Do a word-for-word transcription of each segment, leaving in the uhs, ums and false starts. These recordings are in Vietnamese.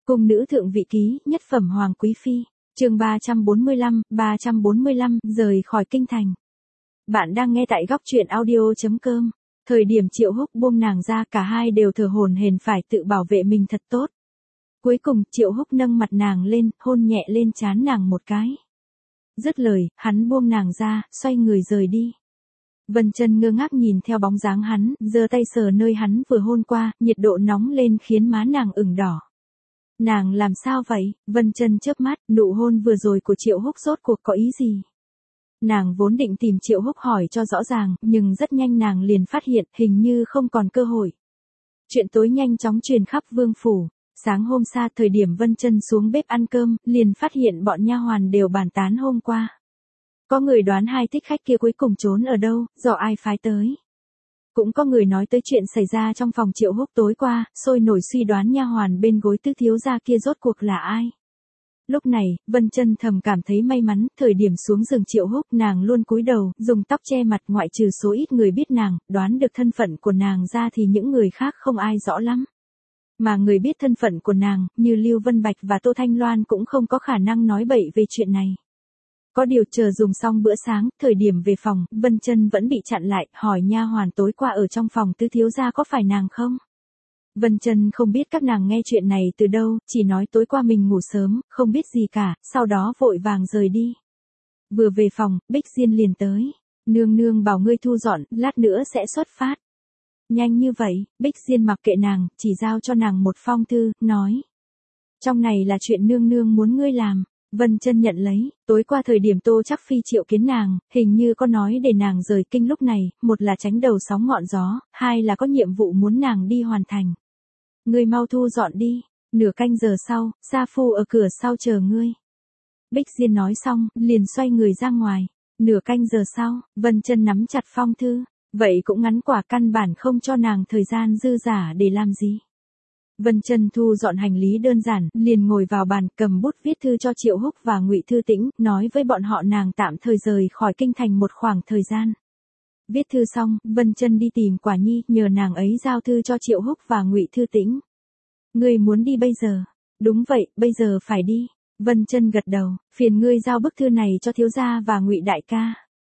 Cung nữ thượng vị ký, nhất phẩm hoàng quý phi, chương ba trăm bốn mươi lăm, ba trăm bốn mươi lăm, rời khỏi kinh thành. Bạn đang nghe tại góc truyện audio chấm com. Thời điểm Triệu Húc buông nàng ra, cả hai đều thở hổn hển phải tự bảo vệ mình thật tốt. Cuối cùng, Triệu Húc nâng mặt nàng lên, hôn nhẹ lên trán nàng một cái. Dứt lời, hắn buông nàng ra, xoay người rời đi. Vân Chân ngơ ngác nhìn theo bóng dáng hắn, giơ tay sờ nơi hắn vừa hôn qua, nhiệt độ nóng lên khiến má nàng ửng đỏ. Nàng làm sao vậy? Vân Chân chớp mắt, nụ hôn vừa rồi của Triệu Húc rốt cuộc có ý gì? Nàng vốn định tìm Triệu Húc hỏi cho rõ ràng, nhưng rất nhanh nàng liền phát hiện, hình như không còn cơ hội. Chuyện tối nhanh chóng truyền khắp vương phủ. Sáng hôm sau, thời điểm Vân Chân xuống bếp ăn cơm, liền phát hiện bọn nha hoàn đều bàn tán hôm qua. Có người đoán hai thích khách kia cuối cùng trốn ở đâu, do ai phái tới. Cũng có người nói tới chuyện xảy ra trong phòng Triệu Húc tối qua, sôi nổi suy đoán nha hoàn bên gối tứ thiếu gia kia rốt cuộc là ai. Lúc này, Vân Chân thầm cảm thấy may mắn, thời điểm xuống giường Triệu Húc nàng luôn cúi đầu, dùng tóc che mặt, ngoại trừ số ít người biết nàng, đoán được thân phận của nàng ra thì những người khác không ai rõ lắm. Mà người biết thân phận của nàng, như Lưu Vân Bạch và Tô Thanh Loan cũng không có khả năng nói bậy về chuyện này. Có điều chờ dùng xong bữa sáng, thời điểm về phòng, Vân Chân vẫn bị chặn lại, hỏi nha hoàn tối qua ở trong phòng tứ thiếu gia có phải nàng không? Vân Chân không biết các nàng nghe chuyện này từ đâu, chỉ nói tối qua mình ngủ sớm, không biết gì cả, sau đó vội vàng rời đi. Vừa về phòng, Bích Diên liền tới. Nương nương bảo ngươi thu dọn, lát nữa sẽ xuất phát. Nhanh như vậy, Bích Diên mặc kệ nàng, chỉ giao cho nàng một phong thư, nói. Trong này là chuyện nương nương muốn ngươi làm. Vân Chân nhận lấy, tối qua thời điểm Tô Trác Phi triệu kiến nàng, hình như có nói để nàng rời kinh lúc này, một là tránh đầu sóng ngọn gió, hai là có nhiệm vụ muốn nàng đi hoàn thành. Ngươi mau thu dọn đi, nửa canh giờ sau, Sa Phu ở cửa sau chờ ngươi. Bích Diên nói xong, liền xoay người ra ngoài. Nửa canh giờ sau, Vân Chân nắm chặt phong thư, vậy cũng ngắn quả căn bản không cho nàng thời gian dư dả để làm gì. Vân Chân thu dọn hành lý đơn giản, liền ngồi vào bàn, cầm bút viết thư cho Triệu Húc và Ngụy Thư Tĩnh, nói với bọn họ nàng tạm thời rời khỏi kinh thành một khoảng thời gian. Viết thư xong, Vân Chân đi tìm Quả Nhi, nhờ nàng ấy giao thư cho Triệu Húc và Ngụy Thư Tĩnh. Ngươi muốn đi bây giờ? Đúng vậy, bây giờ phải đi. Vân Chân gật đầu, phiền ngươi giao bức thư này cho thiếu gia và Ngụy đại ca.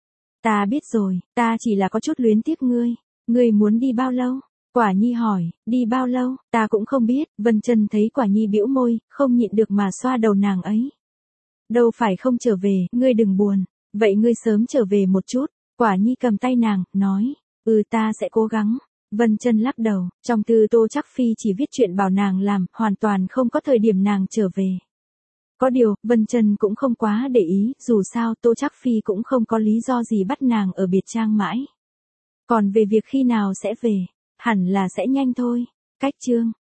Ta biết rồi, ta chỉ là có chút luyến tiếc ngươi. Ngươi muốn đi bao lâu? Quả Nhi hỏi, đi bao lâu, ta cũng không biết. Vân Chân thấy Quả Nhi bĩu môi, không nhịn được mà xoa đầu nàng ấy. Đâu phải không trở về, ngươi đừng buồn, vậy ngươi sớm trở về một chút. Quả Nhi cầm tay nàng, nói, ừ ta sẽ cố gắng. Vân Chân lắc đầu, trong thư Tô Trác Phi chỉ viết chuyện bảo nàng làm, hoàn toàn không có thời điểm nàng trở về. Có điều, Vân Chân cũng không quá để ý, dù sao Tô Trác Phi cũng không có lý do gì bắt nàng ở biệt trang mãi. Còn về việc khi nào sẽ về, hẳn là sẽ nhanh thôi. Cách chương